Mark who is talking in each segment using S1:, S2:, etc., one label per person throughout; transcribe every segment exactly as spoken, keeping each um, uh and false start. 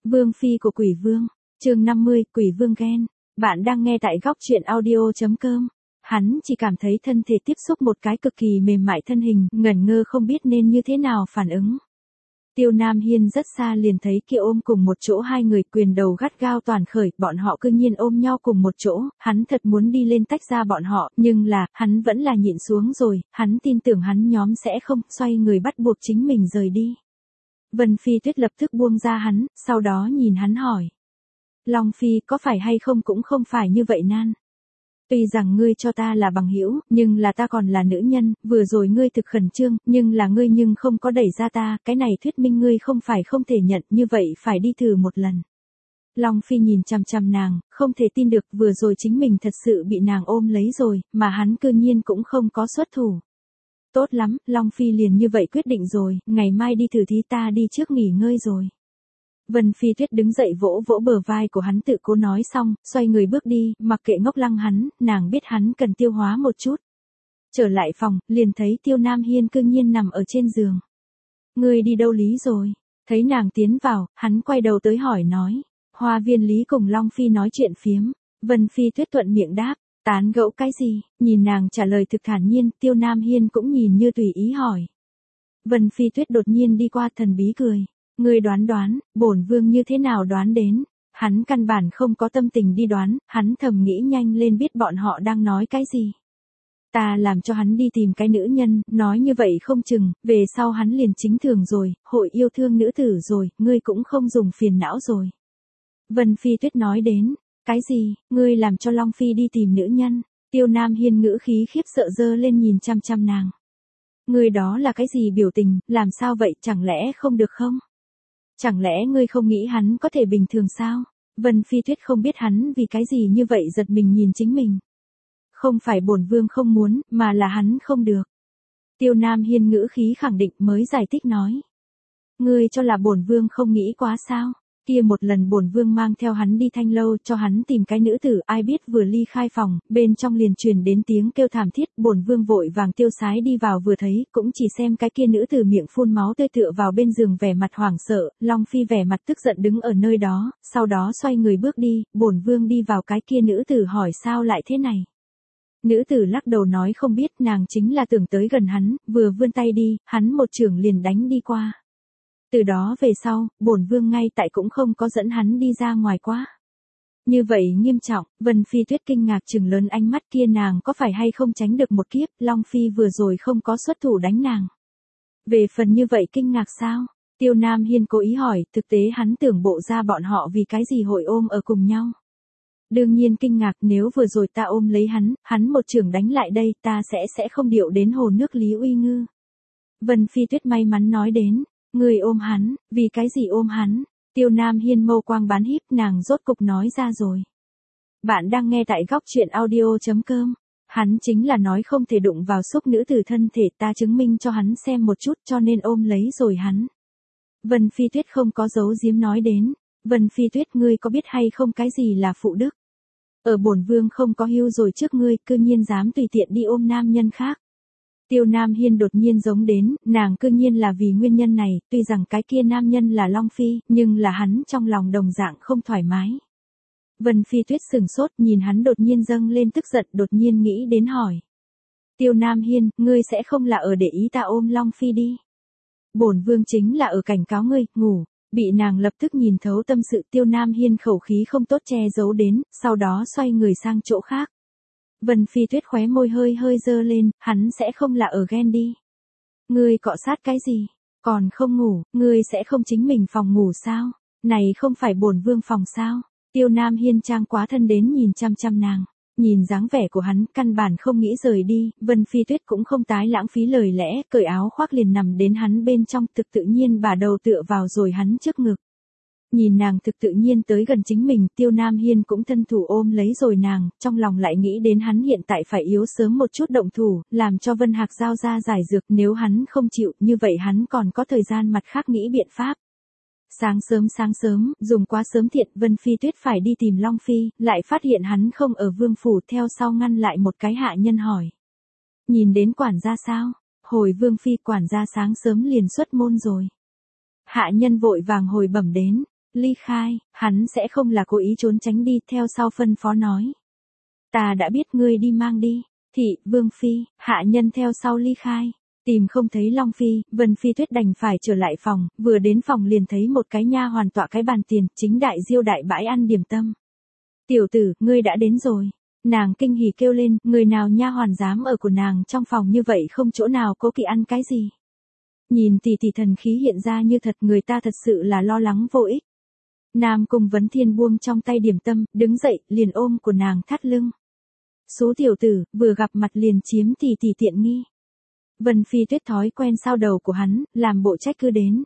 S1: Vương phi của quỷ vương, chương năm mươi, quỷ vương ghen. Bạn đang nghe tại góc truyện audio chấm com. Hắn chỉ cảm thấy thân thể tiếp xúc một cái cực kỳ mềm mại thân hình, ngẩn ngơ không biết nên như thế nào phản ứng. Tiêu Nam Hiên rất xa liền thấy kia ôm cùng một chỗ hai người, quyền đầu gắt gao toàn khởi, bọn họ cư nhiên ôm nhau cùng một chỗ, hắn thật muốn đi lên tách ra bọn họ, nhưng là, hắn vẫn là nhịn xuống rồi, hắn tin tưởng hắn nhóm sẽ không, xoay người bắt buộc chính mình rời đi. Vân Phi Tuyết lập tức buông ra hắn, sau đó nhìn hắn hỏi. Long Phi, có phải hay không cũng không phải như vậy nan. Tuy rằng ngươi cho ta là bằng hữu, nhưng là ta còn là nữ nhân, vừa rồi ngươi thực khẩn trương, nhưng là ngươi nhưng không có đẩy ra ta, cái này thuyết minh ngươi không phải không thể nhận, như vậy phải đi thử một lần. Long Phi nhìn chằm chằm nàng, không thể tin được vừa rồi chính mình thật sự bị nàng ôm lấy rồi, mà hắn cư nhiên cũng không có xuất thủ. Tốt lắm, Long Phi liền như vậy quyết định rồi, ngày mai đi thử thí, ta đi trước nghỉ ngơi rồi. Vân Phi Tuyết đứng dậy vỗ vỗ bờ vai của hắn, tự cố nói xong, xoay người bước đi, mặc kệ ngốc lăng hắn, nàng biết hắn cần tiêu hóa một chút. Trở lại phòng, liền thấy Tiêu Nam Hiên cương nhiên nằm ở trên giường. Ngươi đi đâu Lý rồi? Thấy nàng tiến vào, hắn quay đầu tới hỏi nói. Hoa viên Lý cùng Long Phi nói chuyện phiếm. Vân Phi Tuyết thuận miệng đáp. Tán gẫu cái gì? Nhìn nàng trả lời thực thản nhiên, Tiêu Nam Hiên cũng nhìn như tùy ý hỏi. Vân Phi Tuyết đột nhiên đi qua, thần bí cười. Ngươi đoán đoán, bổn vương như thế nào đoán đến? Hắn căn bản không có tâm tình đi đoán, hắn thầm nghĩ nhanh lên biết bọn họ đang nói cái gì. Ta làm cho hắn đi tìm cái nữ nhân, nói như vậy không chừng, về sau hắn liền chính thường rồi, hội yêu thương nữ tử rồi, ngươi cũng không dùng phiền não rồi. Vân Phi Tuyết nói đến. Cái gì, ngươi làm cho Long Phi đi tìm nữ nhân? Tiêu Nam Hiên ngữ khí khiếp sợ dơ lên nhìn chăm chăm nàng. Ngươi đó là cái gì biểu tình, làm sao vậy, chẳng lẽ không được không? Chẳng lẽ ngươi không nghĩ hắn có thể bình thường sao? Vân Phi Tuyết không biết hắn vì cái gì như vậy giật mình nhìn chính mình. Không phải bổn vương không muốn, mà là hắn không được. Tiêu Nam Hiên ngữ khí khẳng định mới giải thích nói. Ngươi cho là bổn vương không nghĩ quá sao? Kia một lần bổn vương mang theo hắn đi thanh lâu cho hắn tìm cái nữ tử, ai biết vừa ly khai phòng, bên trong liền truyền đến tiếng kêu thảm thiết, bổn vương vội vàng tiêu sái đi vào vừa thấy, cũng chỉ xem cái kia nữ tử miệng phun máu tươi tựa vào bên giường vẻ mặt hoảng sợ, Long Phi vẻ mặt tức giận đứng ở nơi đó, sau đó xoay người bước đi, bổn vương đi vào cái kia nữ tử hỏi sao lại thế này. Nữ tử lắc đầu nói không biết, nàng chính là tưởng tới gần hắn, vừa vươn tay đi, hắn một chưởng liền đánh đi qua. Từ đó về sau, bổn vương ngay tại cũng không có dẫn hắn đi ra ngoài quá. Như vậy nghiêm trọng, Vân Phi Tuyết kinh ngạc trừng lớn ánh mắt, kia nàng có phải hay không tránh được một kiếp, Long Phi vừa rồi không có xuất thủ đánh nàng. Về phần như vậy kinh ngạc sao? Tiêu Nam Hiên cố ý hỏi, thực tế hắn tưởng bộ ra bọn họ vì cái gì hội ôm ở cùng nhau. Đương nhiên kinh ngạc, nếu vừa rồi ta ôm lấy hắn, hắn một chưởng đánh lại đây, ta sẽ sẽ không điệu đến hồ nước Lý Uy Ngư. Vân Phi Tuyết may mắn nói đến. Người ôm hắn, vì cái gì ôm hắn? Tiêu Nam Hiên mâu quang bán híp, nàng rốt cục nói ra rồi. Bạn đang nghe tại góc truyện audio chấm com. Hắn chính là nói không thể đụng vào xúc nữ tử thân thể, ta chứng minh cho hắn xem một chút cho nên ôm lấy rồi hắn. Vân Phi Tuyết không có giấu giếm nói đến. Vân Phi Tuyết, ngươi có biết hay không cái gì là phụ đức? Ở bổn vương không có hưu rồi trước ngươi, cư nhiên dám tùy tiện đi ôm nam nhân khác. Tiêu Nam Hiên đột nhiên giống đến, nàng cư nhiên là vì nguyên nhân này, tuy rằng cái kia nam nhân là Long Phi, nhưng là hắn trong lòng đồng dạng không thoải mái. Vân Phi Tuyết sừng sốt nhìn hắn đột nhiên dâng lên tức giận, đột nhiên nghĩ đến hỏi. Tiêu Nam Hiên, ngươi sẽ không là ở để ý ta ôm Long Phi đi. Bổn vương chính là ở cảnh cáo ngươi, ngủ. Bị nàng lập tức nhìn thấu tâm sự, Tiêu Nam Hiên khẩu khí không tốt che giấu đến, sau đó xoay người sang chỗ khác. Vân Phi Tuyết khóe môi hơi hơi dơ lên, hắn sẽ không là ở ghen đi. Ngươi cọ sát cái gì? Còn không ngủ, ngươi sẽ không chính mình phòng ngủ sao? Này không phải bổn vương phòng sao? Tiêu Nam Hiên trang quá thân đến nhìn chăm chăm nàng. Nhìn dáng vẻ của hắn, căn bản không nghĩ rời đi, Vân Phi Tuyết cũng không tái lãng phí lời lẽ, cởi áo khoác liền nằm đến hắn bên trong, thực tự nhiên bà đầu tựa vào rồi hắn trước ngực. Nhìn nàng thực tự nhiên tới gần chính mình, Tiêu Nam Hiên cũng thân thủ ôm lấy rồi nàng, trong lòng lại nghĩ đến hắn hiện tại phải yếu sớm một chút động thủ, làm cho Vân Hạc giao ra giải dược, nếu hắn không chịu, như vậy hắn còn có thời gian mặt khác nghĩ biện pháp. Sáng sớm sáng sớm, dùng quá sớm thiệt, Vân Phi Tuyết phải đi tìm Long Phi, lại phát hiện hắn không ở vương phủ, theo sau ngăn lại một cái hạ nhân hỏi. Nhìn đến quản gia sao? Hồi vương phi, quản gia sáng sớm liền xuất môn rồi. Hạ nhân vội vàng hồi bẩm đến. ly khai, hắn sẽ không là cố ý trốn tránh đi, theo sau phân phó nói. Ta đã biết, ngươi đi mang đi. Thị, Vương Phi, hạ nhân theo sau ly khai. Tìm không thấy Long Phi, Vân Phi Tuyết đành phải trở lại phòng, vừa đến phòng liền thấy một cái nha hoàn tọa cái bàn tiền, chính đại diêu đại bãi ăn điểm tâm. Tiểu tử, ngươi đã đến rồi. Nàng kinh hỉ kêu lên, người nào nha hoàn dám ở của nàng trong phòng như vậy không chỗ nào cố kỵ ăn cái gì. Nhìn tỷ tỷ thần khí hiện ra như thật, người ta thật sự là lo lắng vô ích. Nam Cung Vấn Thiên buông trong tay điểm tâm, đứng dậy, liền ôm của nàng thắt lưng. Số tiểu tử, vừa gặp mặt liền chiếm tỷ tỷ tiện nghi. Vân Phi Tuyết thói quen sao đầu của hắn, làm bộ trách cứ đến.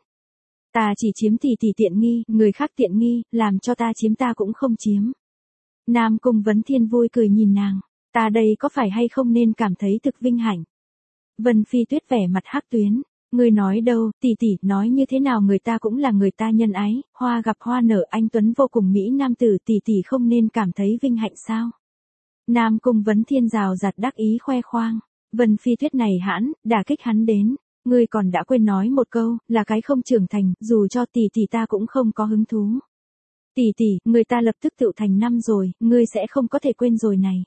S1: Ta chỉ chiếm tỷ tỷ tiện nghi, người khác tiện nghi, làm cho ta chiếm ta cũng không chiếm. Nam Cung Vấn Thiên vui cười nhìn nàng, ta đây có phải hay không nên cảm thấy thực vinh hạnh. Vân Phi Tuyết vẻ mặt hắc tuyến, ngươi nói đâu, tỷ tỷ, nói như thế nào người ta cũng là người ta nhân ái, hoa gặp hoa nở, anh tuấn vô cùng mỹ nam tử, tỷ tỷ không nên cảm thấy vinh hạnh sao? Nam Cung Vấn Thiên rào rạt đắc ý khoe khoang, Vân Phi Tuyết này hãn, đả kích hắn đến, ngươi còn đã quên nói một câu, là cái không trưởng thành, dù cho tỷ tỷ ta cũng không có hứng thú. Tỷ tỷ, người ta lập tức tựu thành năm rồi, ngươi sẽ không có thể quên rồi này.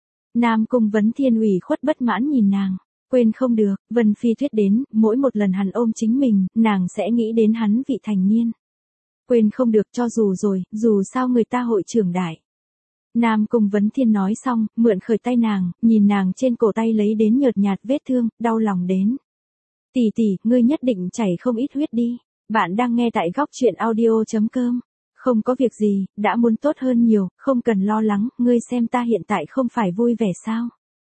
S1: Nam Cung Vấn Thiên ủy khuất bất mãn nhìn nàng, quên không được, Vân Phi Tuyết đến, mỗi một lần hắn ôm chính mình, nàng sẽ nghĩ đến hắn vị thành niên. Quên không được cho dù rồi, dù sao người ta hội trưởng đại. Nam Cung Vấn Thiên nói xong, mượn khởi tay nàng, nhìn nàng trên cổ tay lấy đến nhợt nhạt vết thương, đau lòng đến. Tỷ tỷ, ngươi nhất định chảy không ít huyết đi. Bạn đang nghe tại góc truyện audio chấm com. Không có việc gì, đã muốn tốt hơn nhiều, không cần lo lắng, ngươi xem ta hiện tại không phải vui vẻ sao.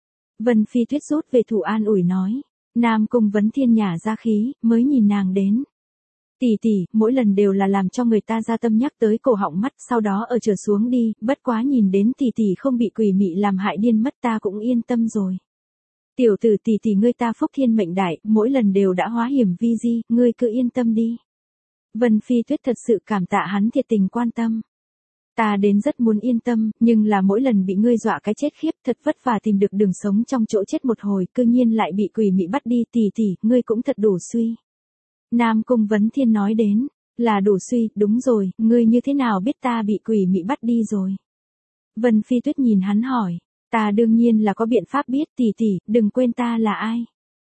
S1: Vân Phi Tuyết rút về thủ an ủi nói. Nam Cung Vấn Thiên nhả ra khí, mới nhìn nàng đến. Tỷ tỷ, mỗi lần đều là làm cho người ta ra tâm nhắc tới cổ họng mắt, sau đó ở trở xuống đi, bất quá nhìn đến tỷ tỷ không bị quỷ mị làm hại điên mất ta cũng yên tâm rồi. Tiểu tử, tỷ tỷ ngươi ta phúc thiên mệnh đại, mỗi lần đều đã hóa hiểm vi di, ngươi cứ yên tâm đi. Vân Phi Tuyết thật sự cảm tạ hắn thiệt tình quan tâm. Ta đến rất muốn yên tâm, nhưng là mỗi lần bị ngươi dọa cái chết khiếp, thật vất vả tìm được đường sống trong chỗ chết một hồi, cư nhiên lại bị quỷ mị bắt đi, tỷ tỷ, ngươi cũng thật đủ suy. Nam Cung Vấn Thiên nói đến, là đủ suy, đúng rồi, ngươi như thế nào biết ta bị quỷ mị bắt đi rồi? Vân Phi Tuyết nhìn hắn hỏi, ta đương nhiên là có biện pháp biết, tỷ tỷ, đừng quên ta là ai.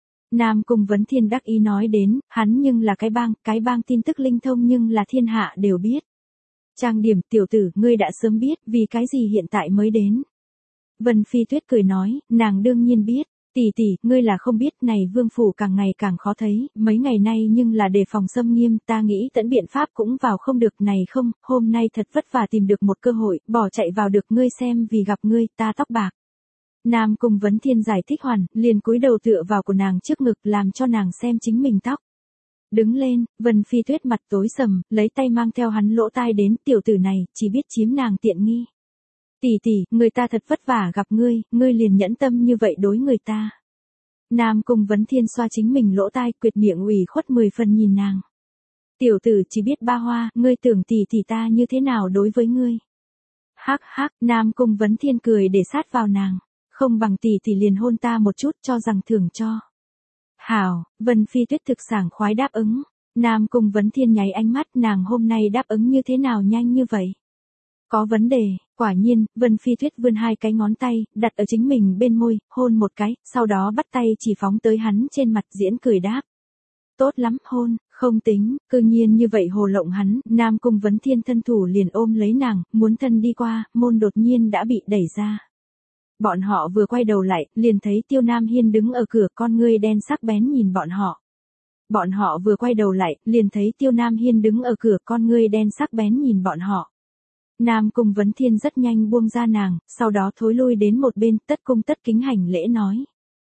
S1: Nam Cung Vấn Thiên đắc ý nói đến, hắn nhưng là cái bang, cái bang tin tức linh thông nhưng là thiên hạ đều biết. Trang điểm, tiểu tử, ngươi đã sớm biết, vì cái gì hiện tại mới đến. Vân Phi Tuyết cười nói, nàng đương nhiên biết. Tỷ tỷ, ngươi là không biết, này vương phủ càng ngày càng khó thấy, mấy ngày nay nhưng là đề phòng xâm nghiêm, ta nghĩ tận biện pháp cũng vào không được, này không, hôm nay thật vất vả tìm được một cơ hội, bỏ chạy vào được, ngươi xem, vì gặp ngươi, ta tóc bạc. Nam Cung Vấn Thiên giải thích hoàn, liền cúi đầu tựa vào của nàng trước ngực, làm cho nàng xem chính mình tóc. Đứng lên, Vân Phi Tuyết mặt tối sầm, lấy tay mang theo hắn lỗ tai đến, tiểu tử này, chỉ biết chiếm nàng tiện nghi. Tỷ tỷ, người ta thật vất vả gặp ngươi, ngươi liền nhẫn tâm như vậy đối người ta. Nam Cung Vấn Thiên xoa chính mình lỗ tai, quyệt miệng ủy khuất mười phần nhìn nàng. Tiểu tử chỉ biết ba hoa, ngươi tưởng tỷ tỷ ta như thế nào đối với ngươi. Hắc hắc, Nam Cung Vấn Thiên cười để sát vào nàng, không bằng tỷ tỷ liền hôn ta một chút, cho rằng thưởng cho. Hảo, Vân Phi Tuyết thực sảng khoái đáp ứng. Nam Cung Vấn Thiên nháy ánh mắt, nàng hôm nay đáp ứng như thế nào nhanh như vậy. Có vấn đề, quả nhiên, Vân Phi Tuyết vươn hai cái ngón tay, đặt ở chính mình bên môi, hôn một cái, sau đó bắt tay chỉ phóng tới hắn trên mặt, diễn cười đáp. Tốt lắm, hôn, không tính, cư nhiên như vậy hồ lộng hắn, Nam Cung Vấn Thiên thân thủ liền ôm lấy nàng, muốn thân đi qua, môn đột nhiên đã bị đẩy ra. Bọn họ vừa quay đầu lại, liền thấy Tiêu Nam Hiên đứng ở cửa, con ngươi đen sắc bén nhìn bọn họ. Bọn họ vừa quay đầu lại, liền thấy Tiêu Nam Hiên đứng ở cửa, con ngươi đen sắc bén nhìn bọn họ. Nam Cung Vấn Thiên rất nhanh buông ra nàng, sau đó thối lui đến một bên, tất cung tất kính hành lễ nói.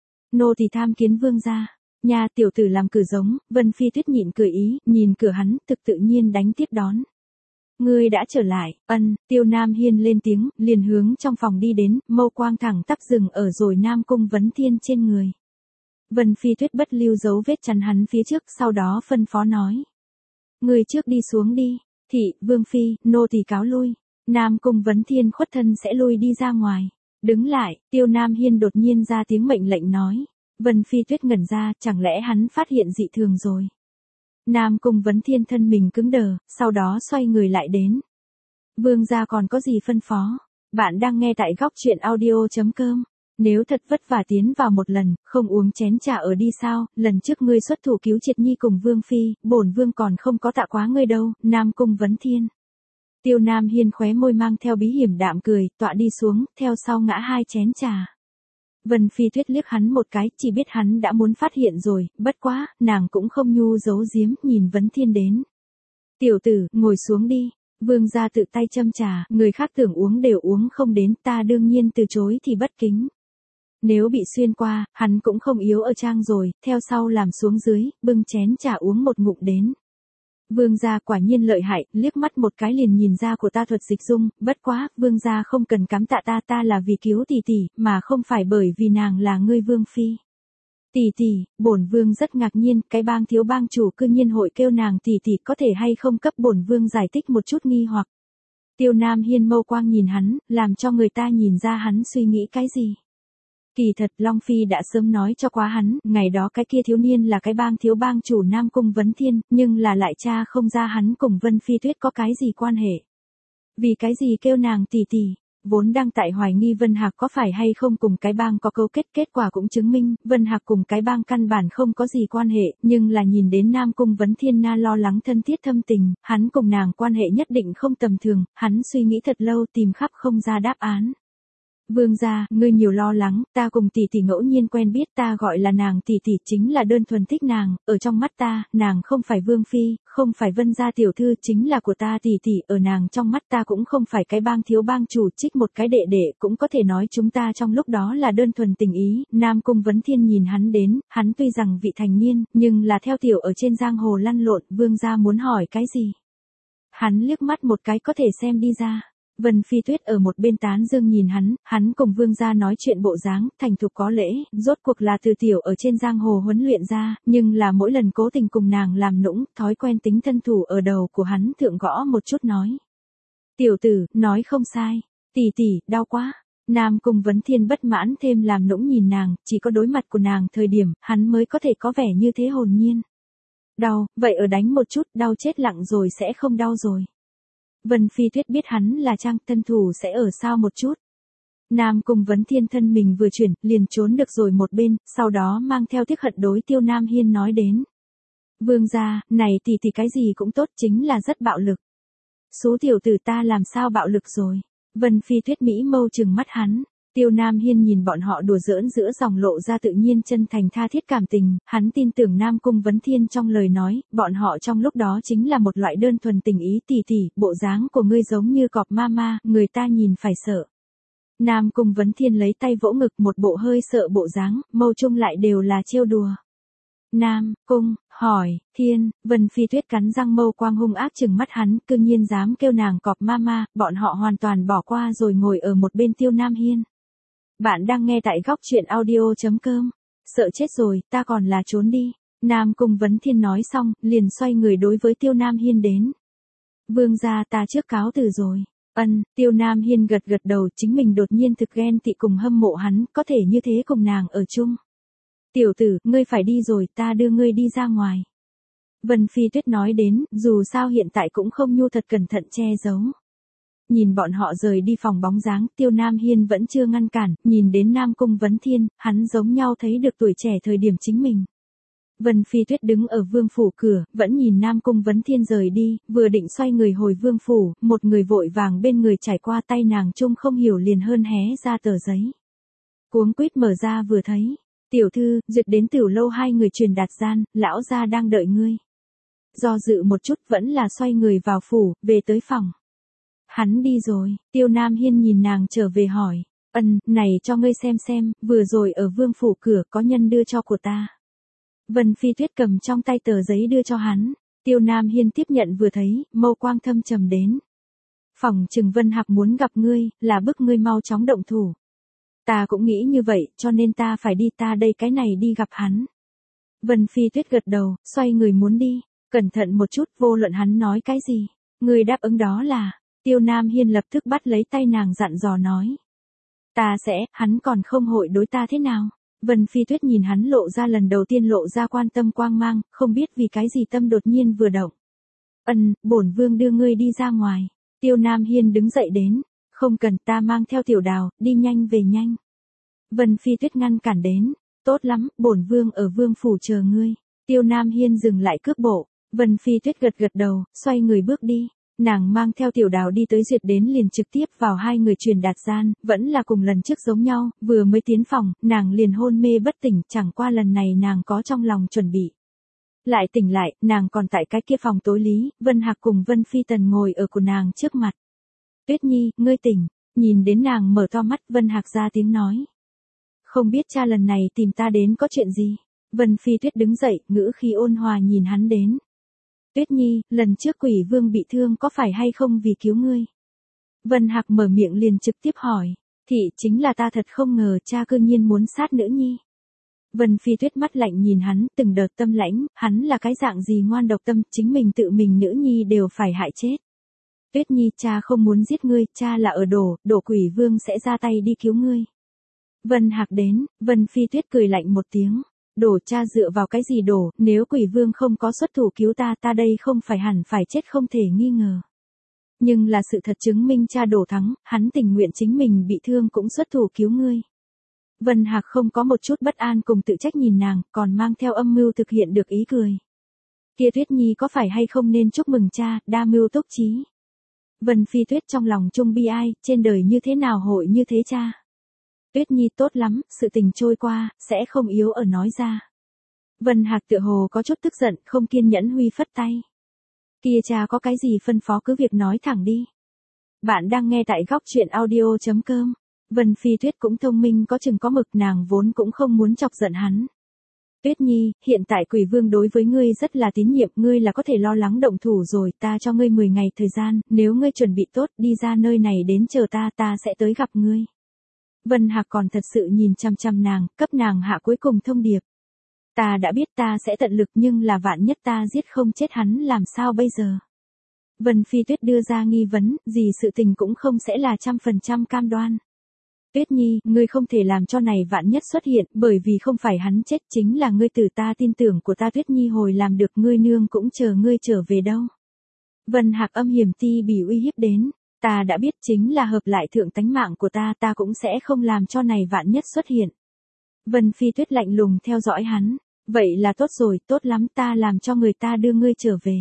S1: Nô thì tham kiến vương gia. Nhà tiểu tử làm cử giống, Vân Phi Tuyết nhịn cười ý, nhìn cửa hắn, thực tự nhiên đánh tiếp đón. Ngươi đã trở lại, ân, Tiêu Nam Hiên lên tiếng, liền hướng trong phòng đi đến, mâu quang thẳng tắp dừng ở rồi Nam Cung Vấn Thiên trên người. Vân Phi Tuyết bất lưu dấu vết chắn hắn phía trước, sau đó phân phó nói. Ngươi trước đi xuống đi, thị, Vương Phi, nô tỳ cáo lui. Nam Cung Vấn Thiên khuất thân sẽ lui đi ra ngoài. Đứng lại, Tiêu Nam Hiên đột nhiên ra tiếng mệnh lệnh nói. Vân Phi Tuyết ngẩn ra, chẳng lẽ hắn phát hiện dị thường rồi. Nam Cung Vấn Thiên thân mình cứng đờ, sau đó xoay người lại đến. Vương gia còn có gì phân phó? Bạn đang nghe tại góc chuyện audio chấm com. Nếu thật vất vả tiến vào một lần, không uống chén trà ở đi sao, lần trước ngươi xuất thủ cứu Triệt Nhi cùng Vương Phi, bổn Vương còn không có tạ quá ngươi đâu, Nam Cung Vấn Thiên. Tiêu Nam Hiên khóe môi mang theo bí hiểm đạm cười, tọa đi xuống, theo sau ngã hai chén trà. Vân Phi Tuyết liếc hắn một cái, chỉ biết hắn đã muốn phát hiện rồi, bất quá, nàng cũng không nhu giấu giếm, nhìn Vấn Thiên đến. Tiểu tử, ngồi xuống đi. Vương gia tự tay châm trà, người khác tưởng uống đều uống không đến, ta đương nhiên từ chối thì bất kính. Nếu bị xuyên qua, hắn cũng không yếu ở trang rồi, theo sau làm xuống dưới, bưng chén trà uống một ngụm đến. Vương gia quả nhiên lợi hại, liếc mắt một cái liền nhìn ra của ta thuật dịch dung, bất quá, vương gia không cần cám tạ ta, ta là vì cứu tỷ tỷ, mà không phải bởi vì nàng là ngươi Vương Phi. Tỷ tỷ, bổn vương rất ngạc nhiên, cái bang thiếu bang chủ cư nhiên hội kêu nàng tỷ tỷ, có thể hay không cấp bổn vương giải thích một chút nghi hoặc. Tiêu Nam Hiên mâu quang nhìn hắn, làm cho người ta nhìn ra hắn suy nghĩ cái gì. Kỳ thật Long Phi đã sớm nói cho quá hắn, ngày đó cái kia thiếu niên là cái bang thiếu bang chủ Nam Cung Vấn Thiên, nhưng là lại cha không ra hắn cùng Vân Phi Tuyết có cái gì quan hệ. Vì cái gì kêu nàng tỷ tỷ, vốn đang tại hoài nghi Vân Hạc có phải hay không cùng cái bang có cấu kết, kết quả cũng chứng minh, Vân Hạc cùng cái bang căn bản không có gì quan hệ, nhưng là nhìn đến Nam Cung Vấn Thiên na lo lắng thân thiết thâm tình, hắn cùng nàng quan hệ nhất định không tầm thường, hắn suy nghĩ thật lâu tìm khắp không ra đáp án. Vương gia, ngươi nhiều lo lắng, ta cùng tỷ tỷ ngẫu nhiên quen biết, ta gọi là nàng tỷ tỷ chính là đơn thuần thích nàng, ở trong mắt ta, nàng không phải Vương Phi, không phải Vân gia tiểu thư, chính là của ta tỷ tỷ, ở nàng trong mắt ta cũng không phải cái bang thiếu bang chủ, trích một cái đệ đệ, cũng có thể nói chúng ta trong lúc đó là đơn thuần tình ý. Nam Cung Vấn Thiên nhìn hắn đến, hắn tuy rằng vị thành niên, nhưng là theo tiểu ở trên giang hồ lăn lộn, vương gia muốn hỏi cái gì? Hắn liếc mắt một cái có thể xem đi ra. Vân Phi Tuyết ở một bên tán dương nhìn hắn, hắn cùng vương gia nói chuyện bộ dáng, thành thục có lễ, rốt cuộc là từ tiểu ở trên giang hồ huấn luyện ra, nhưng là mỗi lần cố tình cùng nàng làm nũng, thói quen tính thân thủ ở đầu của hắn thượng gõ một chút nói. Tiểu tử, nói không sai, tỷ tỷ, đau quá. Nam Cung Vấn Thiên bất mãn thêm làm nũng nhìn nàng, chỉ có đối mặt của nàng thời điểm, hắn mới có thể có vẻ như thế hồn nhiên. Đau, vậy ở đánh một chút, đau chết lặng rồi sẽ không đau rồi. Vân Phi Tuyết biết hắn là trang, thân thủ sẽ ở sao một chút. Nam Cung Vấn Thiên thân mình vừa chuyển, liền trốn được rồi một bên, sau đó mang theo tiếc hận đối Tiêu Nam Hiên nói đến. Vương gia, này tỷ tỷ cái gì cũng tốt, chính là rất bạo lực. Số tiểu tử ta làm sao bạo lực rồi? Vân Phi Tuyết mỹ mâu trừng mắt hắn. Tiêu Nam Hiên nhìn bọn họ đùa giỡn giữa dòng lộ ra tự nhiên chân thành tha thiết cảm tình, hắn tin tưởng Nam Cung Vấn Thiên trong lời nói, bọn họ trong lúc đó chính là một loại đơn thuần tình ý. Tỷ tỷ, bộ dáng của ngươi giống như cọp ma ma, người ta nhìn phải sợ. Nam Cung Vấn Thiên lấy tay vỗ ngực, một bộ hơi sợ bộ dáng, mâu chung lại đều là trêu đùa. Nam Cung, hỏi, Thiên, Vân Phi Tuyết cắn răng mâu quang hung ác trừng mắt hắn, cư nhiên dám kêu nàng cọp ma ma, bọn họ hoàn toàn bỏ qua rồi ngồi ở một bên Tiêu Nam Hiên. Bạn đang nghe tại góc chuyện audio chấm com. Sợ chết rồi, ta còn là trốn đi. Nam Cung Vấn Thiên nói xong, liền xoay người đối với Tiêu Nam Hiên đến. Vương gia, ta trước cáo từ rồi. Ân, Tiêu Nam Hiên gật gật đầu, chính mình đột nhiên thực ghen tị cùng hâm mộ hắn, có thể như thế cùng nàng ở chung. Tiểu tử, ngươi phải đi rồi, ta đưa ngươi đi ra ngoài. Vân Phi Tuyết nói đến, dù sao hiện tại cũng không nhu thật cẩn thận che giấu. Nhìn bọn họ rời đi phòng bóng dáng, Tiêu Nam Hiên vẫn chưa ngăn cản, nhìn đến Nam Cung Vấn Thiên, hắn giống nhau thấy được tuổi trẻ thời điểm chính mình. Vân Phi Tuyết đứng ở vương phủ cửa, vẫn nhìn Nam Cung Vấn Thiên rời đi, vừa định xoay người hồi vương phủ, một người vội vàng bên người trải qua tay nàng chung không hiểu liền hơn hé ra tờ giấy. Cuống quýt mở ra vừa thấy, tiểu thư, duyệt đến tiểu lâu hai người truyền đạt gian, lão gia đang đợi ngươi. Do dự một chút vẫn là xoay người vào phủ, về tới phòng. Hắn đi rồi, Tiêu Nam Hiên nhìn nàng trở về hỏi, ân, này cho ngươi xem xem, vừa rồi ở vương phủ cửa có nhân đưa cho của ta. Vân Phi Tuyết cầm trong tay tờ giấy đưa cho hắn, Tiêu Nam Hiên tiếp nhận vừa thấy, mâu quang thâm trầm đến. Phỏng chừng Vân Hạc muốn gặp ngươi, là bức ngươi mau chóng động thủ. Ta cũng nghĩ như vậy, cho nên ta phải đi, ta đây cái này đi gặp hắn. Vân Phi Tuyết gật đầu, xoay người muốn đi, cẩn thận một chút, vô luận hắn nói cái gì, ngươi đáp ứng đó là. Tiêu Nam Hiên lập tức bắt lấy tay nàng dặn dò nói. Ta sẽ, hắn còn không hội đối ta thế nào. Vân Phi Tuyết nhìn hắn lộ ra lần đầu tiên lộ ra quan tâm quang mang, không biết vì cái gì tâm đột nhiên vừa động. Ân, bổn vương đưa ngươi đi ra ngoài. Tiêu Nam Hiên đứng dậy đến. Không cần, ta mang theo Tiểu Đào, đi nhanh về nhanh. Vân Phi Tuyết ngăn cản đến. Tốt lắm, bổn vương ở vương phủ chờ ngươi. Tiêu Nam Hiên dừng lại cước bộ. Vân Phi Tuyết gật gật đầu, xoay người bước đi. Nàng mang theo Tiểu Đào đi tới duyệt đến liền trực tiếp vào hai người truyền đạt gian, vẫn là cùng lần trước giống nhau, vừa mới tiến phòng, nàng liền hôn mê bất tỉnh, chẳng qua lần này nàng có trong lòng chuẩn bị. Lại tỉnh lại, nàng còn tại cái kia phòng tối lý, Vân Hạc cùng Vân Phi Tần ngồi ở của nàng trước mặt. Tuyết Nhi, ngươi tỉnh, nhìn đến nàng mở to mắt, Vân Hạc ra tiếng nói. Không biết cha lần này tìm ta đến có chuyện gì? Vân Phi Tuyết đứng dậy, ngữ khí ôn hòa nhìn hắn đến. Tuyết Nhi, lần trước Quỷ Vương bị thương có phải hay không vì cứu ngươi? Vân Hạc mở miệng liền trực tiếp hỏi. Thị chính là ta thật không ngờ cha cư nhiên muốn sát nữ nhi. Vân Phi Tuyết mắt lạnh nhìn hắn, từng đợt tâm lãnh, hắn là cái dạng gì ngoan độc tâm, chính mình tự mình nữ nhi đều phải hại chết. Tuyết Nhi, cha không muốn giết ngươi, cha là ở đổ, đổ Quỷ Vương sẽ ra tay đi cứu ngươi. Vân Hạc đến, Vân Phi Tuyết cười lạnh một tiếng. Đổ, cha dựa vào cái gì đổ, nếu Quỷ Vương không có xuất thủ cứu ta, ta đây không phải hẳn phải chết không thể nghi ngờ. Nhưng là sự thật chứng minh cha đổ thắng, hắn tình nguyện chính mình bị thương cũng xuất thủ cứu ngươi. Vân Hạc không có một chút bất an cùng tự trách nhìn nàng, còn mang theo âm mưu thực hiện được ý cười. Kia Tuyết Nhi có phải hay không nên chúc mừng cha, đa mưu túc trí. Vân Phi Tuyết trong lòng chung bi ai, trên đời như thế nào hội như thế cha. Tuyết Nhi tốt lắm, sự tình trôi qua, sẽ không yếu ở nói ra. Vân Hạc tựa hồ có chút tức giận, không kiên nhẫn huy phất tay. Kia cha có cái gì phân phó cứ việc nói thẳng đi. Bạn đang nghe tại góc truyện audio chấm com. Vân Phi Tuyết cũng thông minh có chừng có mực, nàng vốn cũng không muốn chọc giận hắn. Tuyết Nhi, hiện tại Quỷ Vương đối với ngươi rất là tín nhiệm, ngươi là có thể lo lắng động thủ rồi, ta cho ngươi mười ngày thời gian, nếu ngươi chuẩn bị tốt, đi ra nơi này đến chờ ta, ta sẽ tới gặp ngươi. Vân Hạc còn thật sự nhìn chăm chăm nàng, cấp nàng hạ cuối cùng thông điệp. Ta đã biết ta sẽ tận lực nhưng là vạn nhất ta giết không chết hắn làm sao bây giờ. Vân Phi Tuyết đưa ra nghi vấn, gì sự tình cũng không sẽ là trăm phần trăm cam đoan. Tuyết Nhi, ngươi không thể làm cho này vạn nhất xuất hiện, bởi vì không phải hắn chết chính là ngươi từ ta tin tưởng của ta. Tuyết Nhi hồi làm được, ngươi nương cũng chờ ngươi trở về đâu. Vân Hạc âm hiểm ti bị uy hiếp đến, ta đã biết chính là hợp lại thượng tánh mạng của ta, ta cũng sẽ không làm cho này vạn nhất xuất hiện. Vân Phi Tuyết lạnh lùng theo dõi hắn, vậy là tốt rồi, tốt lắm, ta làm cho người ta đưa ngươi trở về.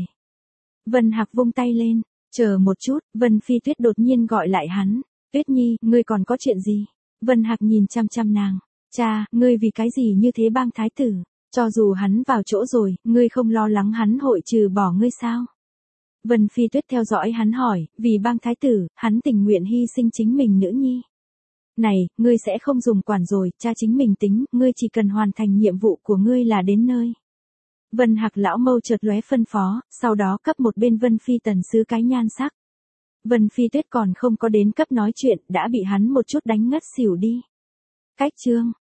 S1: Vân Hạc vung tay lên, chờ một chút, Vân Phi Tuyết đột nhiên gọi lại hắn. Tuyết Nhi, ngươi còn có chuyện gì? Vân Hạc nhìn chăm chăm nàng. Cha, ngươi vì cái gì như thế bang thái tử? Cho dù hắn vào chỗ rồi, ngươi không lo lắng hắn hội trừ bỏ ngươi sao? Vân Phi Tuyết theo dõi hắn hỏi, vì bang thái tử, hắn tình nguyện hy sinh chính mình nữ nhi. Này, ngươi sẽ không dùng quản rồi, cha chính mình tính, ngươi chỉ cần hoàn thành nhiệm vụ của ngươi là đến nơi. Vân Hạc lão mâu chợt lóe phân phó, sau đó cấp một bên Vân Phi Tần sứ cái nhan sắc. Vân Phi Tuyết còn không có đến cấp nói chuyện, đã bị hắn một chút đánh ngất xỉu đi. Cách chương